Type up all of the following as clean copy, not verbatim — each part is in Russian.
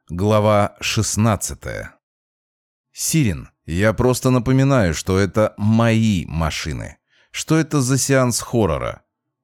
Глава 16. Сирен, я просто напоминаю, что это мои машины. Что это за сеанс хоррора?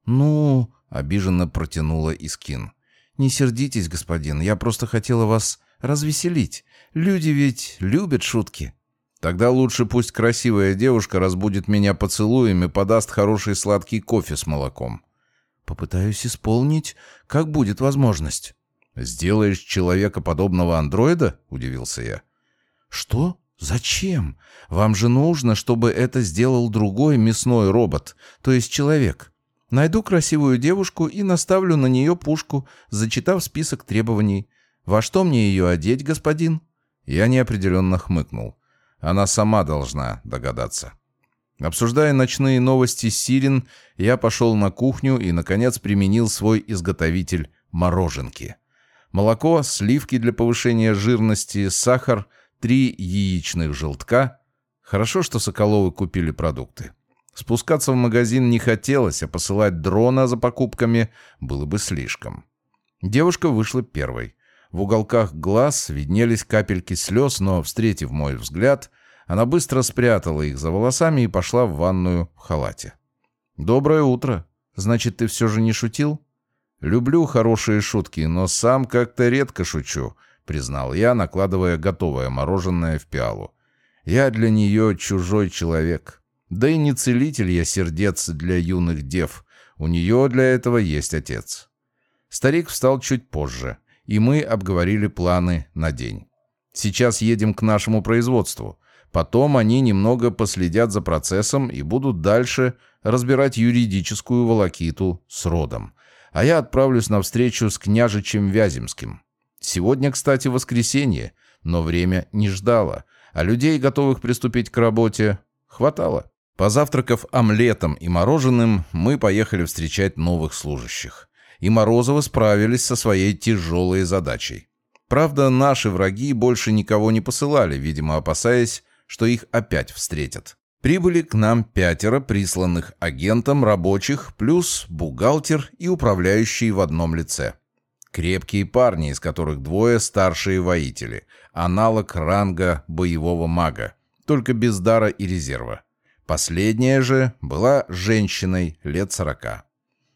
Ну, обиженно протянула Искин. Не сердитесь, господин, я просто хотела вас развеселить. Люди ведь любят шутки. Тогда лучше пусть красивая девушка разбудит меня поцелуем и подаст хороший сладкий кофе с молоком. Попытаюсь исполнить, как будет возможность. «Сделаешь человекоподобного андроида?» — удивился я. «Что? Зачем? Вам же нужно, чтобы это сделал другой мясной робот, то есть человек. Найду красивую девушку и наставлю на нее пушку, зачитав список требований. Во что мне ее одеть, господин?» Я неопределенно хмыкнул. Она сама должна догадаться. Обсуждая ночные новости Сирен, я пошел на кухню и, наконец, применил свой изготовитель мороженки. Молоко, сливки для повышения жирности, сахар, 3 яичных желтка. Хорошо, что Соколовы купили продукты. Спускаться в магазин не хотелось, а посылать дрона за покупками было бы слишком. Девушка вышла первой. В уголках глаз виднелись капельки слез, но, встретив мой взгляд, она быстро спрятала их за волосами и пошла в ванную в халате. «Доброе утро. Значит, ты все же не шутил?» «Люблю хорошие шутки, но сам как-то редко шучу», — признал я, накладывая готовое мороженое в пиалу. «Я для нее чужой человек. Да и не целитель я сердец для юных дев. У нее для этого есть отец». Старик встал чуть позже, и мы обговорили планы на день. «Сейчас едем к нашему производству. Потом они немного последят за процессом и будут дальше разбирать юридическую волокиту с родом. А я отправлюсь на встречу с княжичем Вяземским. Сегодня, кстати, воскресенье, но время не ждало, а людей, готовых приступить к работе, хватало». Позавтракав омлетом и мороженым, мы поехали встречать новых служащих. И Морозовы справились со своей тяжелой задачей. Правда, наши враги больше никого не посылали, видимо, опасаясь, что их опять встретят. Прибыли к нам 5 присланных агентом рабочих, плюс бухгалтер и управляющий в одном лице. Крепкие парни, из которых 2 старшие воители, аналог ранга боевого мага, только без дара и резерва. Последняя же была женщиной лет 40.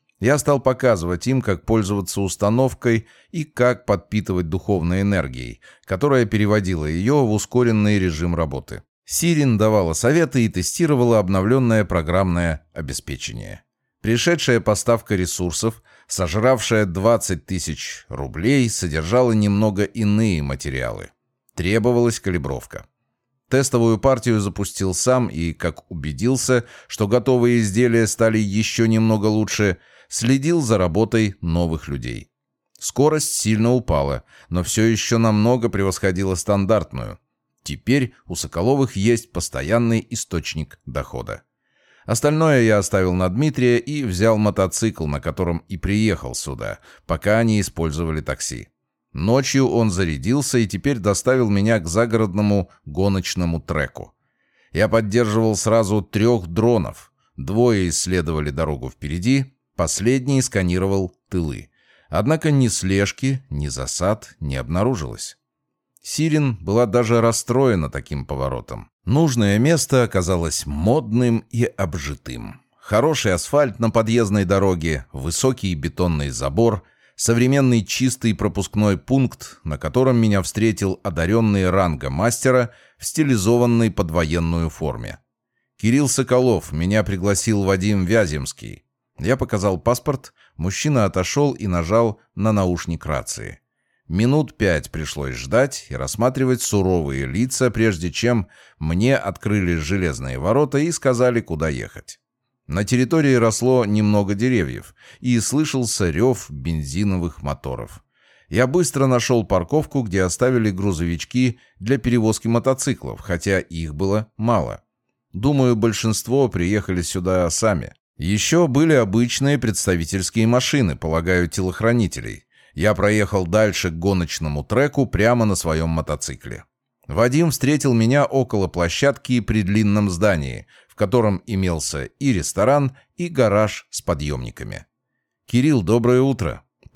Я стал показывать им, как пользоваться установкой и как подпитывать духовной энергией, которая переводила ее в ускоренный режим работы. Сирен давала советы и тестировала обновленное программное обеспечение. Пришедшая поставка ресурсов, сожравшая 20 тысяч рублей, содержала немного иные материалы. Требовалась калибровка. Тестовую партию запустил сам и, как убедился, что готовые изделия стали еще немного лучше, следил за работой новых людей. Скорость сильно упала, но все еще намного превосходила стандартную. Теперь у Соколовых есть постоянный источник дохода. Остальное я оставил на Дмитрия и взял мотоцикл, на котором и приехал сюда, пока они использовали такси. Ночью он зарядился и теперь доставил меня к загородному гоночному треку. Я поддерживал сразу 3 дронов. 2 исследовали дорогу впереди, последний сканировал тылы. Однако ни слежки, ни засад не обнаружилось. Сирен была даже расстроена таким поворотом. Нужное место оказалось модным и обжитым. Хороший асфальт на подъездной дороге, высокий бетонный забор, современный чистый пропускной пункт, на котором меня встретил одаренный ранга мастера в стилизованной под военную форме. Кирилл Соколов, меня пригласил Вадим Вяземский. Я показал паспорт, мужчина отошел и нажал на наушник рации. Минут 5 пришлось ждать и рассматривать суровые лица, прежде чем мне открыли железные ворота и сказали, куда ехать. На территории росло немного деревьев, и слышался рев бензиновых моторов. Я быстро нашел парковку, где оставили грузовички для перевозки мотоциклов, хотя их было мало. Думаю, большинство приехали сюда сами. Еще были обычные представительские машины, полагаю, телохранителей. Я проехал дальше к гоночному треку прямо на своем мотоцикле. Вадим встретил меня около площадки при длинном здании, в котором имелся и ресторан, и гараж с подъемниками. «Кирилл, доброе утро.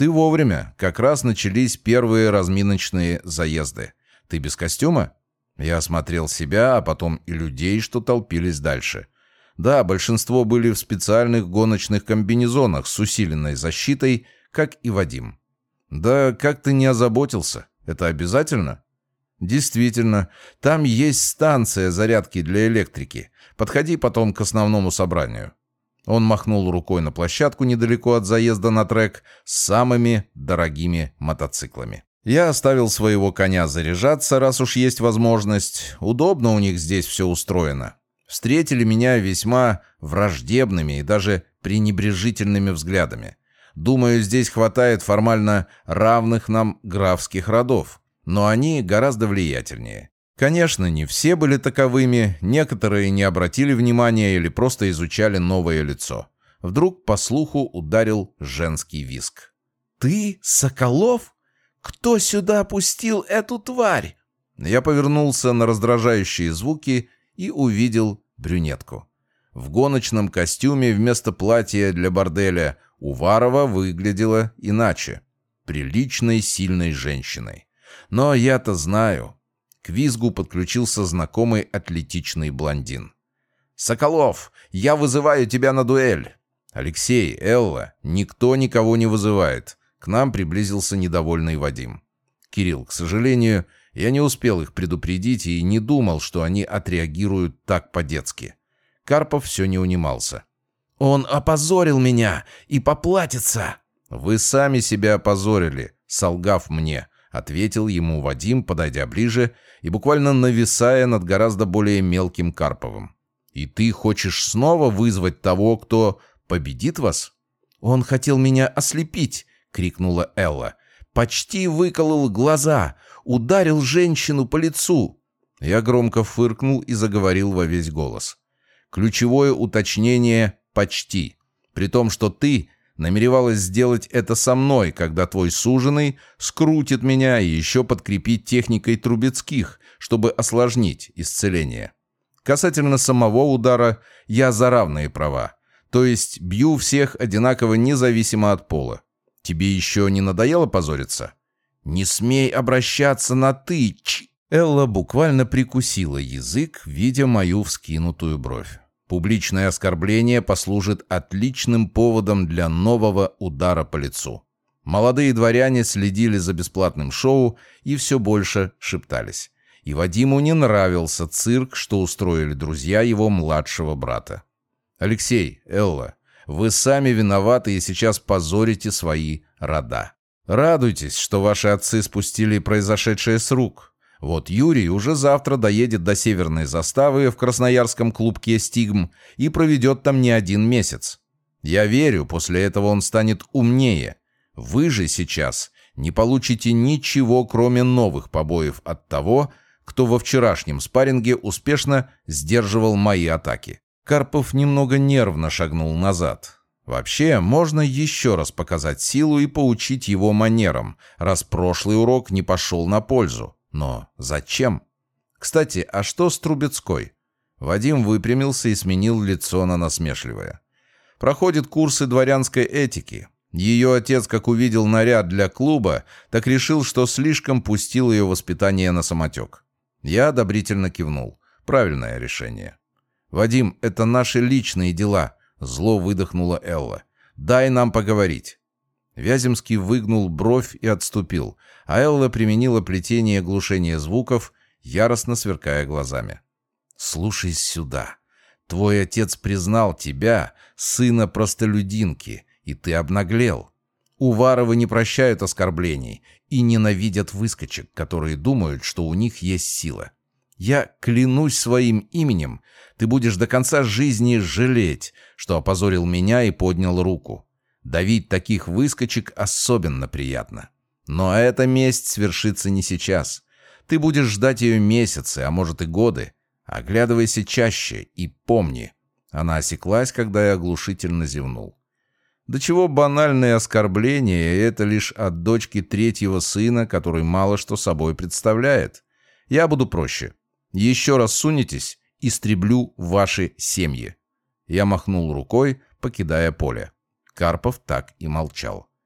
Ты вовремя. Как раз начались первые разминочные заезды. Ты без костюма? Я осмотрел себя, а потом и людей, что толпились дальше. Да, большинство были в специальных гоночных комбинезонах с усиленной защитой, как и Вадим. Да как ты не озаботился? Это обязательно? Действительно, там есть станция зарядки для электрики. Подходи потом к основному собранию. Он махнул рукой на площадку недалеко от заезда на трек с самыми дорогими мотоциклами. Я оставил своего коня заряжаться, раз уж есть возможность. Удобно у них здесь все устроено. Встретили меня весьма враждебными и даже пренебрежительными взглядами. Думаю, здесь хватает формально равных нам графских родов, но они гораздо влиятельнее. Конечно, не все были таковыми, некоторые не обратили внимания или просто изучали новое лицо. Вдруг по слуху ударил женский визг. «Ты, Соколов? Кто сюда пустил эту тварь?» Я повернулся на раздражающие звуки и увидел брюнетку. В гоночном костюме вместо платья для борделя Уварова выглядела иначе. Приличной, сильной женщиной. Но я-то знаю. К визгу подключился знакомый атлетичный блондин. «Соколов, я вызываю тебя на дуэль!» «Алексей, Элла, никто никого не вызывает». К нам приблизился недовольный Вадим. «Кирилл, к сожалению, я не успел их предупредить и не думал, что они отреагируют так по-детски». Карпов все не унимался. «Он опозорил меня и поплатится!» «Вы сами себя опозорили, солгав мне», — ответил ему Вадим, подойдя ближе и буквально нависая над гораздо более мелким Карповым. «И ты хочешь снова вызвать того, кто победит вас?» «Он хотел меня ослепить!» — крикнула Элла. «Почти выколол глаза, ударил женщину по лицу!» Я громко фыркнул и заговорил во весь голос. Ключевое уточнение «почти». При том, что ты намеревалась сделать это со мной, когда твой суженый скрутит меня и еще подкрепить техникой Трубецких, чтобы осложнить исцеление. Касательно самого удара, я за равные права. То есть бью всех одинаково независимо от пола. Тебе еще не надоело позориться? Не смей обращаться на «ты». Элла буквально прикусила язык, видя мою вскинутую бровь. Публичное оскорбление послужит отличным поводом для нового удара по лицу. Молодые дворяне следили за бесплатным шоу и все больше шептались. И Вадиму не нравился цирк, что устроили друзья его младшего брата. «Алексей, Элла, вы сами виноваты и сейчас позорите свои рода. Радуйтесь, что ваши отцы спустили произошедшее с рук. Вот Юрий уже завтра доедет до Северной заставы в красноярском клубке «Стигм» и проведет там не один месяц. Я верю, после этого он станет умнее. Вы же сейчас не получите ничего, кроме новых побоев от того, кто во вчерашнем спарринге успешно сдерживал мои атаки». Карпов немного нервно шагнул назад. Вообще, можно еще раз показать силу и поучить его манерам, раз прошлый урок не пошел на пользу. Но зачем? Кстати, а что с Трубецкой? Вадим выпрямился и сменил лицо на насмешливое. Проходит курсы дворянской этики. Ее отец, как увидел наряд для клуба, так решил, что слишком пустил ее воспитание на самотек. Я одобрительно кивнул. Правильное решение. «Вадим, это наши личные дела», — зло выдохнула Элла. «Дай нам поговорить». Вяземский выгнул бровь и отступил, а Элла применила плетение глушения звуков, яростно сверкая глазами. «Слушай сюда. Твой отец признал тебя, сына простолюдинки, и ты обнаглел. Уваровы не прощают оскорблений и ненавидят выскочек, которые думают, что у них есть сила. Я клянусь своим именем, ты будешь до конца жизни жалеть, что опозорил меня и поднял руку. Давить таких выскочек особенно приятно. Но эта месть свершится не сейчас. Ты будешь ждать ее месяцы, а может и годы. Оглядывайся чаще и помни». Она осеклась, когда я оглушительно зевнул. До чего банальные оскорбления, и это лишь от дочки третьего сына, который мало что собой представляет. Я буду проще. Еще раз сунетесь, истреблю ваши семьи. Я махнул рукой, покидая поле. Карпов так и молчал.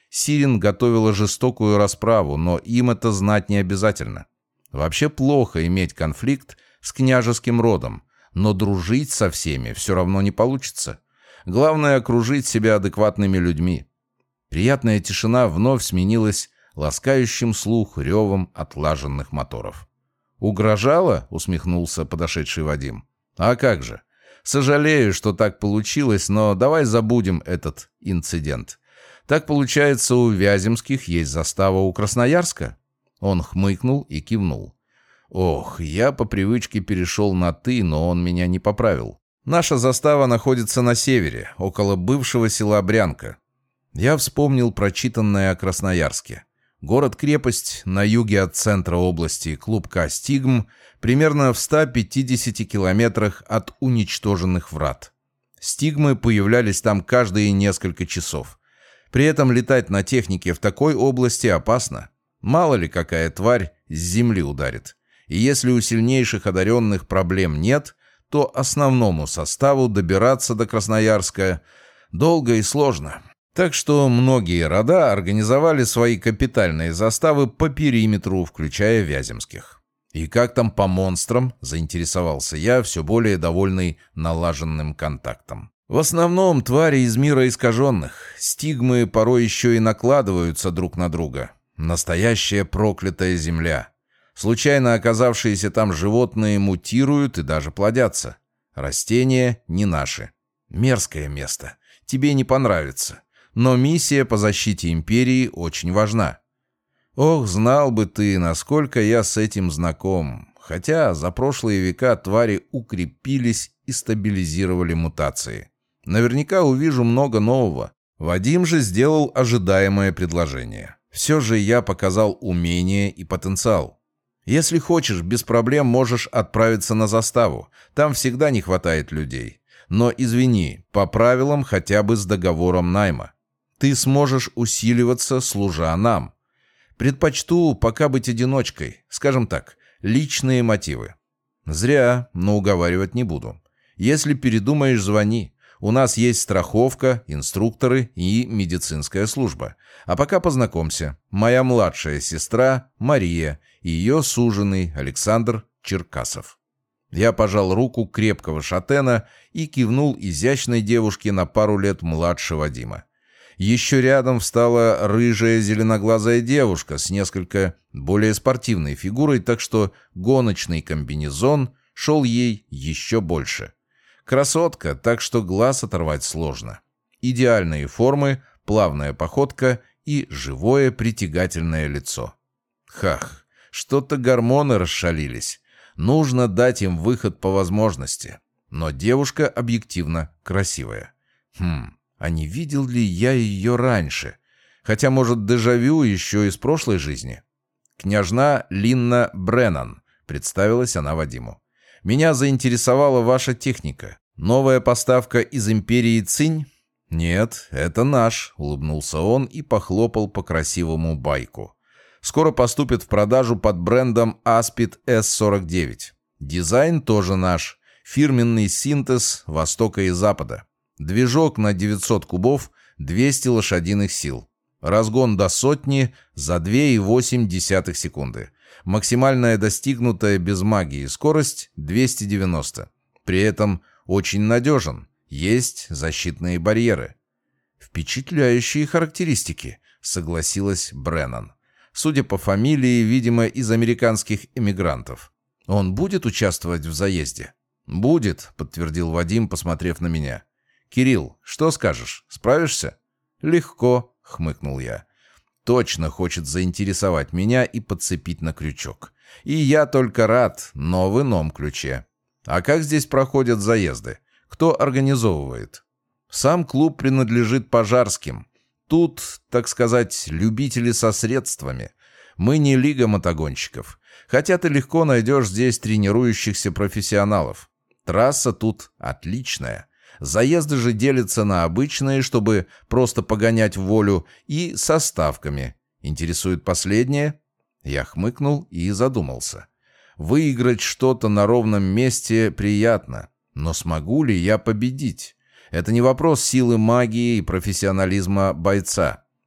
Сирин готовила жестокую расправу, но им это знать не обязательно. Вообще плохо иметь конфликт с княжеским родом, но дружить со всеми все равно не получится. Главное — окружить себя адекватными людьми. Приятная тишина вновь сменилась ласкающим слух ревом отлаженных моторов. «Угрожала?» — усмехнулся подошедший Вадим. «А как же? Сожалею, что так получилось, но давай забудем этот инцидент. Так получается, у Вяземских есть застава у Красноярска?» Он хмыкнул и кивнул. «Ох, я по привычке перешел на «ты», но он меня не поправил. Наша застава находится на севере, около бывшего села Брянка». Я вспомнил прочитанное о Красноярске. Город-крепость на юге от центра области Клубка Стигм, примерно в 150 километрах от уничтоженных врат. Стигмы появлялись там каждые несколько часов. При этом летать на технике в такой области опасно. Мало ли какая тварь с земли ударит. И если у сильнейших одаренных проблем нет, то основному составу добираться до Красноярска долго и сложно. Так что многие рода организовали свои капитальные заставы по периметру, включая Вяземских. «И как там по монстрам?» – заинтересовался я, все более довольный налаженным контактом. «В основном твари из мира искаженных. Стигмы порой еще и накладываются друг на друга. Настоящая проклятая земля. Случайно оказавшиеся там животные мутируют и даже плодятся. Растения не наши. Мерзкое место. Тебе не понравится. Но миссия по защите империи очень важна. Ох, знал бы ты, насколько я с этим знаком. Хотя за прошлые века твари укрепились и стабилизировали мутации. Наверняка увижу много нового. Вадим же сделал ожидаемое предложение. Все же я показал умение и потенциал. Если хочешь, без проблем можешь отправиться на заставу. Там всегда не хватает людей. Но извини, по правилам хотя бы с договором найма. Ты сможешь усиливаться, служа нам. Предпочту пока быть одиночкой. Скажем так, личные мотивы. Зря, но уговаривать не буду. Если передумаешь, звони. У нас есть страховка, инструкторы и медицинская служба. А пока познакомься. Моя младшая сестра Мария и ее суженый Александр Черкасов». Я пожал руку крепкого шатена и кивнул изящной девушке на пару лет младше Вадима. Еще рядом встала рыжая зеленоглазая девушка с несколько более спортивной фигурой, так что гоночный комбинезон шел ей еще больше. Красотка, так что глаз оторвать сложно. Идеальные формы, плавная походка и живое притягательное лицо. Хах, что-то гормоны расшалились. Нужно дать им выход по возможности. Но девушка объективно красивая. А не видел ли я ее раньше? Хотя, может, дежавю еще из прошлой жизни? «Княжна Линна Бреннан», — представилась она Вадиму. «Меня заинтересовала ваша техника. Новая поставка из империи Цинь?» «Нет, это наш», — улыбнулся он и похлопал по красивому байку. «Скоро поступит в продажу под брендом Aspid S49. Дизайн тоже наш. Фирменный синтез Востока и Запада. Движок на 900 кубов, 200 лошадиных сил. Разгон до 100 за 2,8 секунды. Максимальная достигнутая без магии скорость 290. При этом очень надежен. Есть защитные барьеры». «Впечатляющие характеристики», — согласилась Бреннан. Судя по фамилии, видимо, из американских эмигрантов. «Он будет участвовать в заезде?» «Будет», — подтвердил Вадим, посмотрев на меня. «Кирилл, что скажешь? Справишься?» «Легко», — хмыкнул я. «Точно хочет заинтересовать меня и подцепить на крючок. И я только рад, но в ином ключе. А как здесь проходят заезды? Кто организовывает?» «Сам клуб принадлежит Пожарским. Тут, так сказать, любители со средствами. Мы не лига мотогонщиков. Хотя ты легко найдешь здесь тренирующихся профессионалов. Трасса тут отличная. Заезды же делятся на обычные, чтобы просто погонять в волю, и со ставками. Интересует последнее?» Я хмыкнул и задумался. Выиграть что-то на ровном месте приятно. Но смогу ли я победить? Это не вопрос силы магии и профессионализма бойца.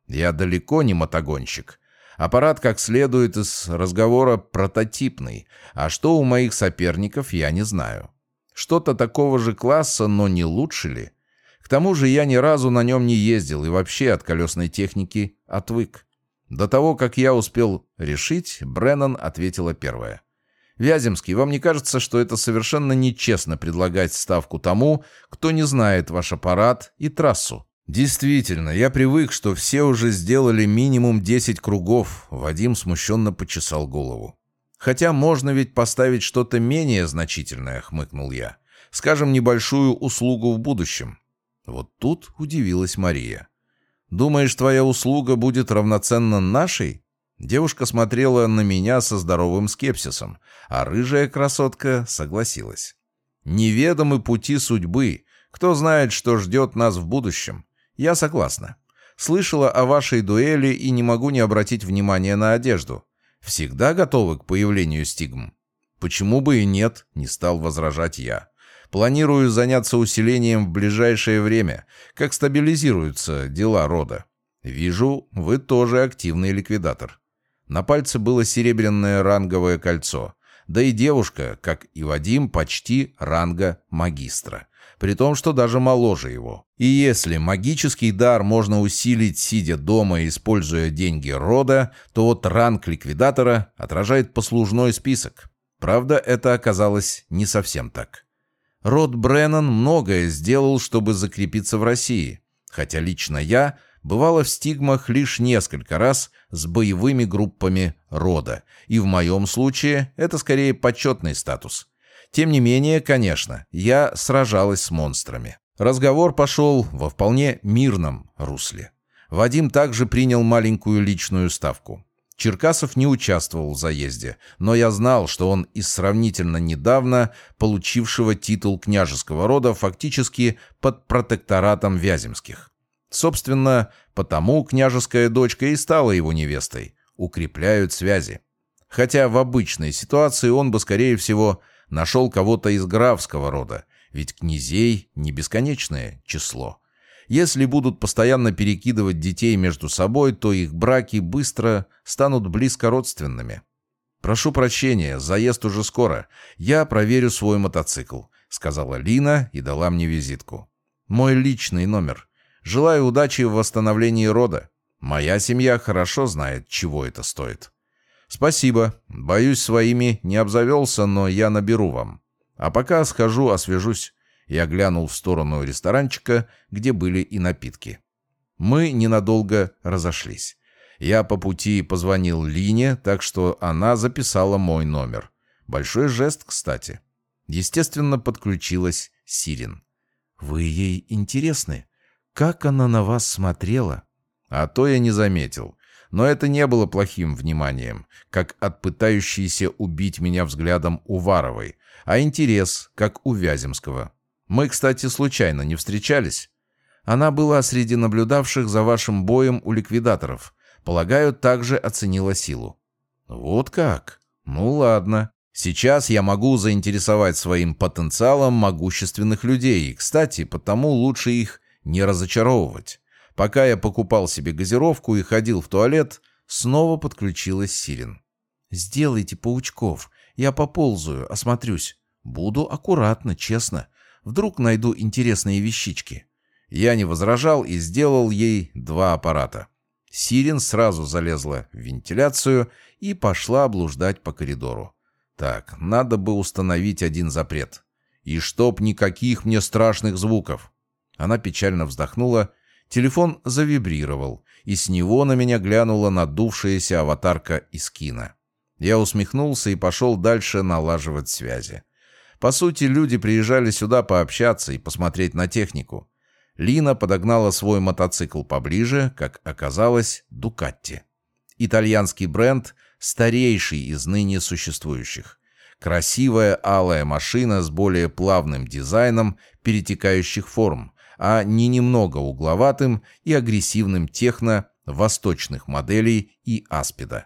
Я далеко не мотогонщик. Аппарат, как следует из разговора, прототипный, а что у моих соперников, я не знаю. Что-то такого же класса, но не лучше ли? К тому же я ни разу на нем не ездил и вообще от колесной техники отвык. До того, как я успел решить, Бреннан ответила первая. «Вяземский, вам не кажется, что это совершенно нечестно предлагать ставку тому, кто не знает ваш аппарат и трассу?» «Действительно, я привык, что все уже сделали минимум 10 кругов», — Вадим смущенно почесал голову. «Хотя можно ведь поставить что-то менее значительное», — хмыкнул я. «Скажем, небольшую услугу в будущем». Вот тут удивилась Мария. «Думаешь, твоя услуга будет равноценна нашей?» Девушка смотрела на меня со здоровым скепсисом, а рыжая красотка согласилась. «Неведомы пути судьбы. Кто знает, что ждет нас в будущем? Я согласна. Слышала о вашей дуэли и не могу не обратить внимания на одежду. Всегда готовы к появлению стигм?» «Почему бы и нет?» — не стал возражать я. «Планирую заняться усилением в ближайшее время, как стабилизируются дела рода. Вижу, вы тоже активный ликвидатор». На пальце было серебряное ранговое кольцо. Да и девушка, как и Вадим, почти ранга магистра. При том, что даже моложе его. И если магический дар можно усилить, сидя дома и используя деньги рода, то вот ранг ликвидатора отражает послужной список. Правда, это оказалось не совсем так. Род Бреннан многое сделал, чтобы закрепиться в России. Хотя лично я бывала в стигмах лишь несколько раз с боевыми группами рода. И в моем случае это скорее почетный статус. Тем не менее, конечно, я сражалась с монстрами. Разговор пошел во вполне мирном русле. Вадим также принял маленькую личную ставку. Черкасов не участвовал в заезде, но я знал, что он из сравнительно недавно получившего титул княжеского рода фактически под протекторатом Вяземских. Собственно, потому княжеская дочка и стала его невестой. Укрепляют связи. Хотя в обычной ситуации он бы, скорее всего, нашел кого-то из графского рода, ведь князей не бесконечное число. Если будут постоянно перекидывать детей между собой, то их браки быстро станут близко родственными. «Прошу прощения, заезд уже скоро. Я проверю свой мотоцикл», — сказала Лина и дала мне визитку. «Мой личный номер. Желаю удачи в восстановлении рода. Моя семья хорошо знает, чего это стоит». «Спасибо. Боюсь, своими не обзавелся, но я наберу вам. А пока схожу, освежусь». Я глянул в сторону ресторанчика, где были и напитки. Мы ненадолго разошлись. Я по пути позвонил Лине, так что она записала мой номер. Большой жест, кстати. Естественно, подключилась Сирин. «Вы ей интересны? Как она на вас смотрела?» А то я не заметил. Но это не было плохим вниманием, как от пытающейся убить меня взглядом Уваровой, а интерес, как у Вяземского. Мы, кстати, случайно не встречались. Она была среди наблюдавших за вашим боем у ликвидаторов. Полагаю, также оценила силу. Вот как? Ну ладно. Сейчас я могу заинтересовать своим потенциалом могущественных людей. И, кстати, потому лучше их не разочаровывать. Пока я покупал себе газировку и ходил в туалет, снова подключилась Сирин. «Сделайте паучков. Я поползаю, осмотрюсь. Буду аккуратно, честно. Вдруг найду интересные вещички». Я не возражал и сделал ей 2 аппарата. Сирин сразу залезла в вентиляцию и пошла блуждать по коридору. Так, надо бы установить один запрет. И чтоб никаких мне страшных звуков. Она печально вздохнула. Телефон завибрировал, и с него на меня глянула надувшаяся аватарка из кино. Я усмехнулся и пошел дальше налаживать связи. По сути, люди приезжали сюда пообщаться и посмотреть на технику. Лина подогнала свой мотоцикл поближе, как оказалось, Дукатти. Итальянский бренд, старейший из ныне существующих. Красивая алая машина с более плавным дизайном перетекающих форм, а не немного угловатым и агрессивным техно восточных моделей и аспида.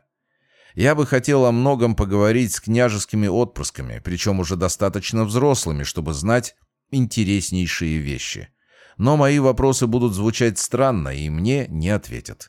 Я бы хотел о многом поговорить с княжескими отпрысками, причем уже достаточно взрослыми, чтобы знать интереснейшие вещи. Но мои вопросы будут звучать странно, и мне не ответят.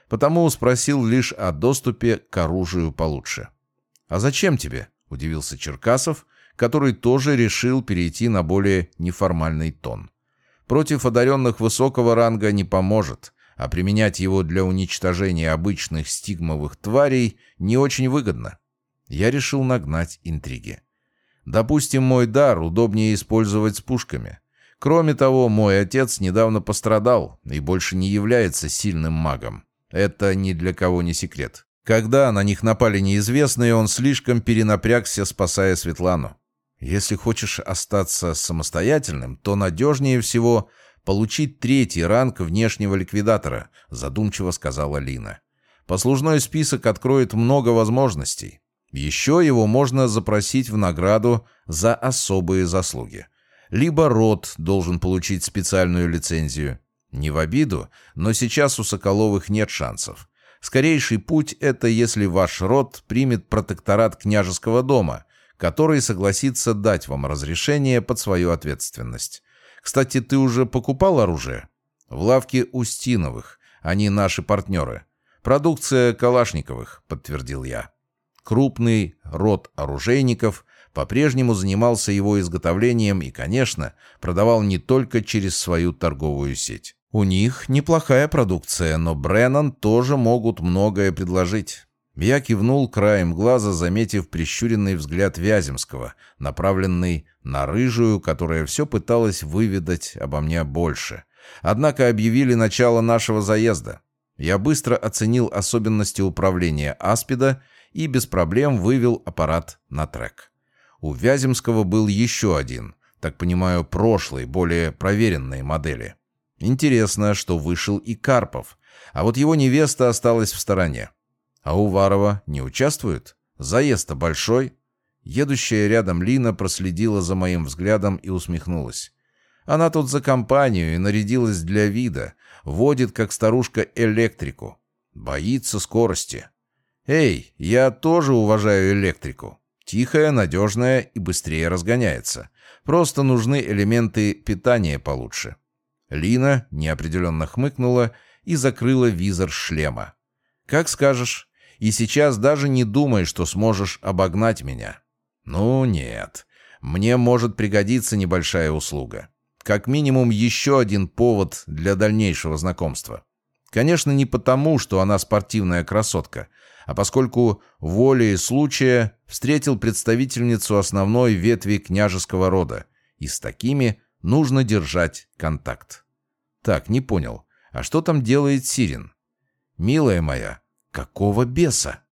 потому спросил лишь о доступе к оружию получше. «А зачем тебе?» – удивился Черкасов, который тоже решил перейти на более неформальный тон. «Против одаренных высокого ранга не поможет, а применять его для уничтожения обычных стигмовых тварей не очень выгодно». Я решил нагнать интриги. «Допустим, мой дар удобнее использовать с пушками. Кроме того, мой отец недавно пострадал и больше не является сильным магом. Это ни для кого не секрет. Когда на них напали неизвестные, он слишком перенапрягся, спасая Светлану. Если хочешь остаться самостоятельным, то надежнее всего получить 3-й ранг внешнего ликвидатора», задумчиво сказала Лина. «Послужной список откроет много возможностей. Еще его можно запросить в награду за особые заслуги. Либо род должен получить специальную лицензию. Не в обиду, но сейчас у Соколовых нет шансов. Скорейший путь — это если ваш род примет протекторат княжеского дома, который согласится дать вам разрешение под свою ответственность. Кстати, ты уже покупал оружие? В лавке Устиновых. Они наши партнеры. Продукция Калашниковых, подтвердил я. Крупный род оружейников по-прежнему занимался его изготовлением и, конечно, продавал не только через свою торговую сеть. У них неплохая продукция, но Бреннан тоже могут многое предложить. Я кивнул краем глаза, заметив прищуренный взгляд Вяземского, направленный на рыжую, которая все пыталась выведать обо мне больше. Однако объявили начало нашего заезда. Я быстро оценил особенности управления Аспида и без проблем вывел аппарат на трек. У Вяземского был еще один, так понимаю, прошлой, более проверенной модели. Интересно, что вышел и Карпов, а вот его невеста осталась в стороне. А Уварова не участвует? Заезд-то большой. Едущая рядом Лина проследила за моим взглядом и усмехнулась. Она тут за компанию и нарядилась для вида, водит как старушка электрику. Боится скорости. Эй, я тоже уважаю электрику. Тихая, надежная и быстрее разгоняется. Просто нужны элементы питания получше. Лина неопределенно хмыкнула и закрыла визор шлема. «Как скажешь. И сейчас даже не думай, что сможешь обогнать меня». «Ну нет. Мне может пригодиться небольшая услуга. Как минимум еще один повод для дальнейшего знакомства. Конечно, не потому, что она спортивная красотка, а поскольку волей случая встретил представительницу основной ветви княжеского рода, и с такими нужно держать контакт». «Так, не понял. А что там делает Сирин?» «Милая моя, какого беса?»